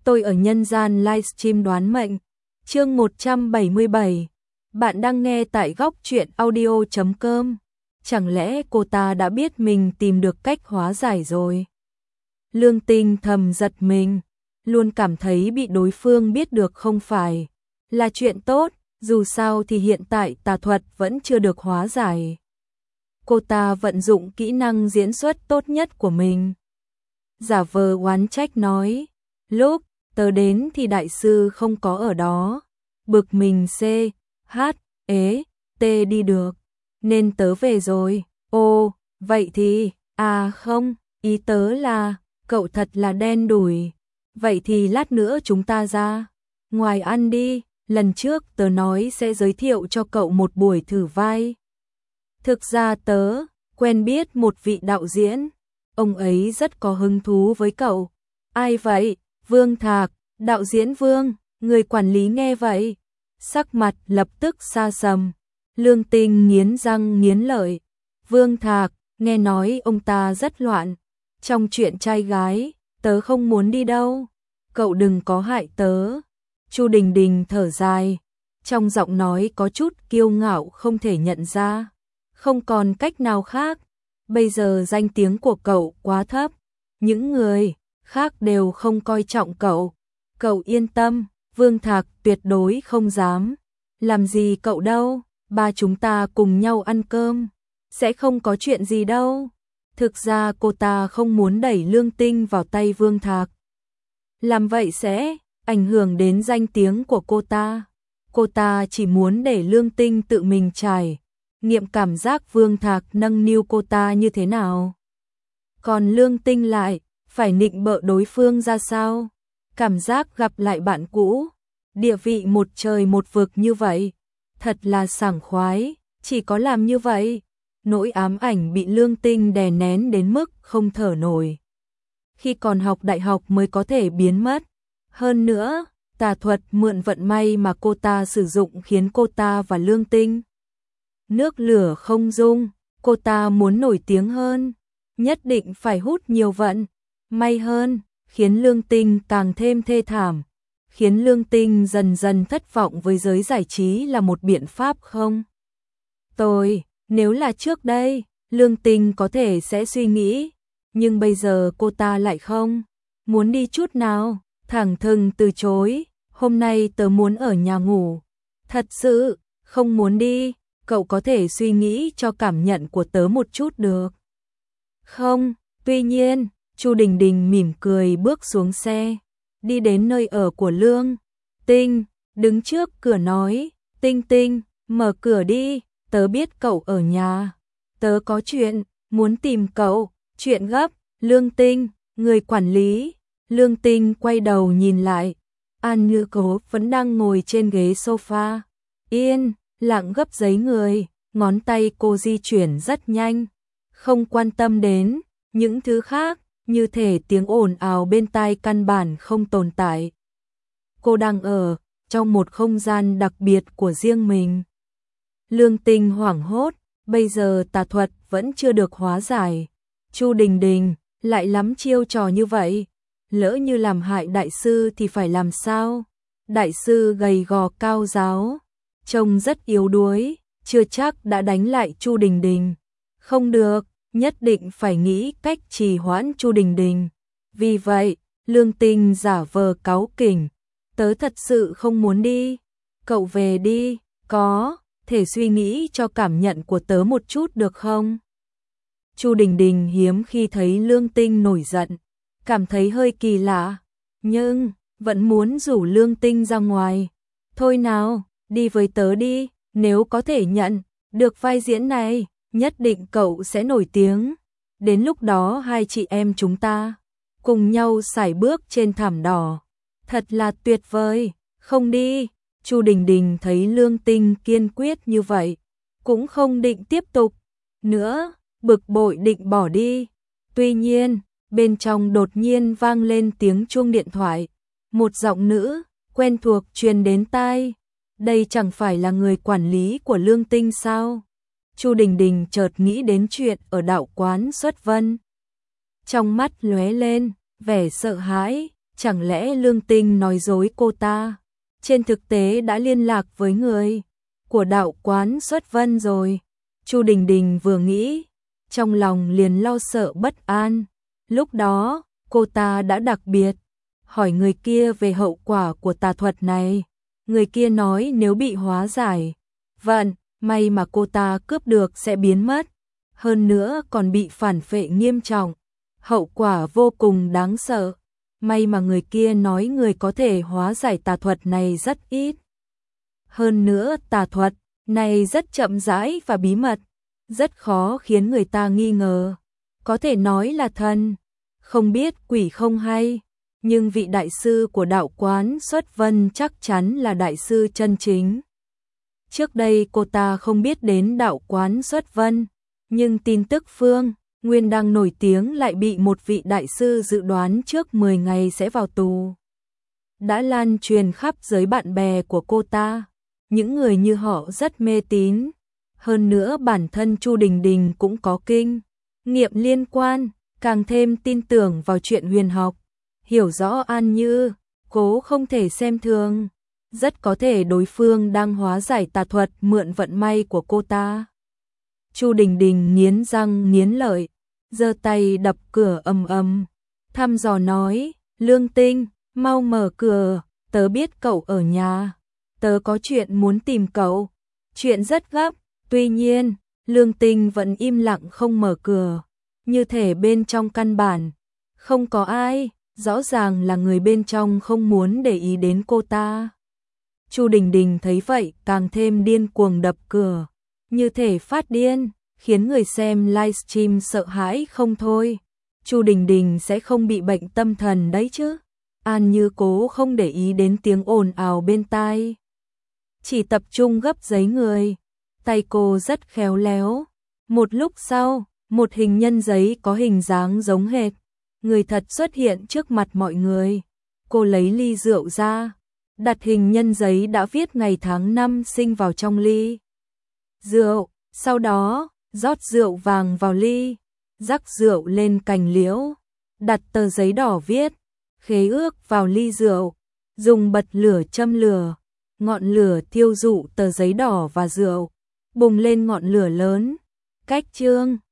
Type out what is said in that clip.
Tôi ở nhân gian livestream đoán mệnh. Chương 177. Bạn đang nghe tại góc truyện audio.com. Chẳng lẽ cô ta đã biết mình tìm được cách hóa giải rồi? Lương Tinh thầm giật mình, luôn cảm thấy bị đối phương biết được không phải là chuyện tốt, dù sao thì hiện tại tà thuật vẫn chưa được hóa giải. Cô ta vận dụng kỹ năng diễn xuất tốt nhất của mình. Giả vờ oán trách nói, lúc tớ đến thì đại sư không có ở đó, bực mình C, H, ế, T đi được, nên tớ về rồi. Ồ, vậy thì, không, ý tớ là, cậu thật là đen đủi. Vậy thì lát nữa chúng ta ra ngoài ăn đi, lần trước tớ nói sẽ giới thiệu cho cậu một buổi thử vai. Thực ra tớ quen biết một vị đạo diễn, ông ấy rất có hứng thú với cậu. Ai vậy? Vương Thạc, đạo diễn Vương. Người quản lý nghe vậy, sắc mặt lập tức xa sầm. Lương Tinh nghiến răng nghiến lợi. Vương Thạc, nghe nói ông ta rất loạn. Trong chuyện trai gái, tớ không muốn đi đâu. Cậu đừng có hại tớ. Chu Đình Đình thở dài, trong giọng nói có chút kiêu ngạo không thể nhận ra. Không còn cách nào khác, bây giờ danh tiếng của cậu quá thấp, những người khác đều không coi trọng cậu. Cậu yên tâm, Vương Thạc tuyệt đối không dám làm gì cậu đâu, ba chúng ta cùng nhau ăn cơm, sẽ không có chuyện gì đâu. Thực ra cô ta không muốn đẩy Lương Tinh vào tay Vương Thạc. Làm vậy sẽ ảnh hưởng đến danh tiếng của cô ta. Cô ta chỉ muốn để Lương Tinh tự mình trải nghiệm cảm giác Vương Thạc nâng niu cô ta như thế nào. Còn Lương Tinh lại phải nịnh bợ đối phương ra sao? Cảm giác gặp lại bạn cũ, địa vị một trời một vực như vậy, thật là sảng khoái. Chỉ có làm như vậy, nỗi ám ảnh bị Lương Tinh đè nén đến mức không thở nổi. Khi còn học đại học mới có thể biến mất. Hơn nữa, tà thuật mượn vận may mà cô ta sử dụng khiến cô ta và Lương Tinh nước lửa không dung. Cô ta muốn nổi tiếng hơn, nhất định phải hút nhiều vận may hơn, khiến Lương Tinh càng thêm thê thảm, khiến Lương Tinh dần dần thất vọng với giới giải trí là một biện pháp không? Nếu là trước đây, Lương Tinh có thể sẽ suy nghĩ, nhưng bây giờ cô ta lại không muốn đi chút nào, thẳng thừng từ chối. Hôm nay tớ muốn ở nhà ngủ, thật sự không muốn đi. Cậu có thể suy nghĩ cho cảm nhận của tớ một chút được không? Tuy nhiên, Chu Đình Đình mỉm cười bước xuống xe, đi đến nơi ở của Lương Tinh, đứng trước cửa nói, Tinh Tinh, mở cửa đi, tớ biết cậu ở nhà, tớ có chuyện muốn tìm cậu, chuyện gấp. Lương Tinh, người quản lý. Lương Tinh quay đầu nhìn lại, An Như Cố vẫn đang ngồi trên ghế sofa, yên lặng gấp giấy người, ngón tay cô di chuyển rất nhanh, không quan tâm đến những thứ khác, như thể tiếng ồn ào bên tai căn bản không tồn tại. Cô đang ở trong một không gian đặc biệt của riêng mình. Lương Tinh hoảng hốt, bây giờ tà thuật vẫn chưa được hóa giải. Chu Đình Đình lại lắm chiêu trò như vậy, lỡ như làm hại đại sư thì phải làm sao? Đại sư gầy gò cao ráo, trông rất yếu đuối, chưa chắc đã đánh lại Chu Đình Đình. Không được, nhất định phải nghĩ cách trì hoãn Chu Đình Đình. Vì vậy, Lương Tinh giả vờ cáu kỉnh, tớ thật sự không muốn đi. Cậu về đi, có thể suy nghĩ cho cảm nhận của tớ một chút được không? Chu Đình Đình hiếm khi thấy Lương Tinh nổi giận, cảm thấy hơi kỳ lạ, nhưng vẫn muốn rủ Lương Tinh ra ngoài. Thôi nào, đi với tớ đi, nếu có thể nhận được vai diễn này, nhất định cậu sẽ nổi tiếng. Đến lúc đó hai chị em chúng ta cùng nhau sải bước trên thảm đỏ, thật là tuyệt vời. Không đi. Chu Đình Đình thấy Lương Tinh kiên quyết như vậy, cũng không định tiếp tục nữa, bực bội định bỏ đi. Tuy nhiên, bên trong đột nhiên vang lên tiếng chuông điện thoại, một giọng nữ quen thuộc truyền đến tai. Đây chẳng phải là người quản lý của Lương Tinh sao? Chu Đình Đình chợt nghĩ đến chuyện ở đạo quán Xuất Vân. Trong mắt lóe lên vẻ sợ hãi, Chẳng lẽ Lương Tinh nói dối cô ta? Trên thực tế đã liên lạc với người của đạo quán Xuất Vân rồi. Chu Đình Đình vừa nghĩ, trong lòng liền lo sợ bất an. Lúc đó, cô ta đã đặc biệt hỏi người kia về hậu quả của tà thuật này. Người kia nói nếu bị hóa giải, vận may mà cô ta cướp được sẽ biến mất. Hơn nữa còn bị phản phệ nghiêm trọng. Hậu quả vô cùng đáng sợ. May mà người kia nói người có thể hóa giải tà thuật này rất ít. Hơn nữa tà thuật này rất chậm rãi và bí mật, rất khó khiến người ta nghi ngờ. Có thể nói là thần không biết quỷ không hay, nhưng vị đại sư của đạo quán Xuất Vân chắc chắn là đại sư chân chính. Trước đây cô ta không biết đến đạo quán Xuất Vân, nhưng tin tức Phương Nguyên đang nổi tiếng lại bị một vị đại sư dự đoán trước 10 ngày sẽ vào tù, đã lan truyền khắp giới bạn bè của cô ta. Những người như họ rất mê tín. Hơn nữa bản thân Chu Đình Đình cũng có kinh nghiệm liên quan, càng thêm tin tưởng vào chuyện huyền học. Hiểu rõ An Như, cố không thể xem thường. Rất có thể đối phương đang hóa giải tà thuật mượn vận may của cô ta. Chu Đình Đình nghiến răng nghiến lợi, giơ tay đập cửa ầm ầm, thăm dò nói, Lương Tinh, mau mở cửa, tớ biết cậu ở nhà. Tớ có chuyện muốn tìm cậu, chuyện rất gấp. Tuy nhiên, Lương Tinh vẫn im lặng không mở cửa, như thể bên trong căn bản không có ai, rõ ràng là người bên trong không muốn để ý đến cô ta. Chu Đình Đình thấy vậy càng thêm điên cuồng đập cửa, như thể phát điên, khiến người xem livestream sợ hãi không thôi. Chu Đình Đình sẽ không bị bệnh tâm thần đấy chứ? An Như cố không để ý đến tiếng ồn ào bên tai, chỉ tập trung gấp giấy người. Tay cô rất khéo léo. Một lúc sau, một hình nhân giấy có hình dáng giống hệt người thật xuất hiện trước mặt mọi người. Cô lấy ly rượu ra, đặt hình nhân giấy đã viết ngày tháng năm sinh vào trong ly rượu, sau đó rót rượu vàng vào ly, rắc rượu lên cành liễu, đặt tờ giấy đỏ viết khế ước vào ly rượu, dùng bật lửa châm lửa, ngọn lửa thiêu rụ tờ giấy đỏ và rượu, bùng lên ngọn lửa lớn. Cách chương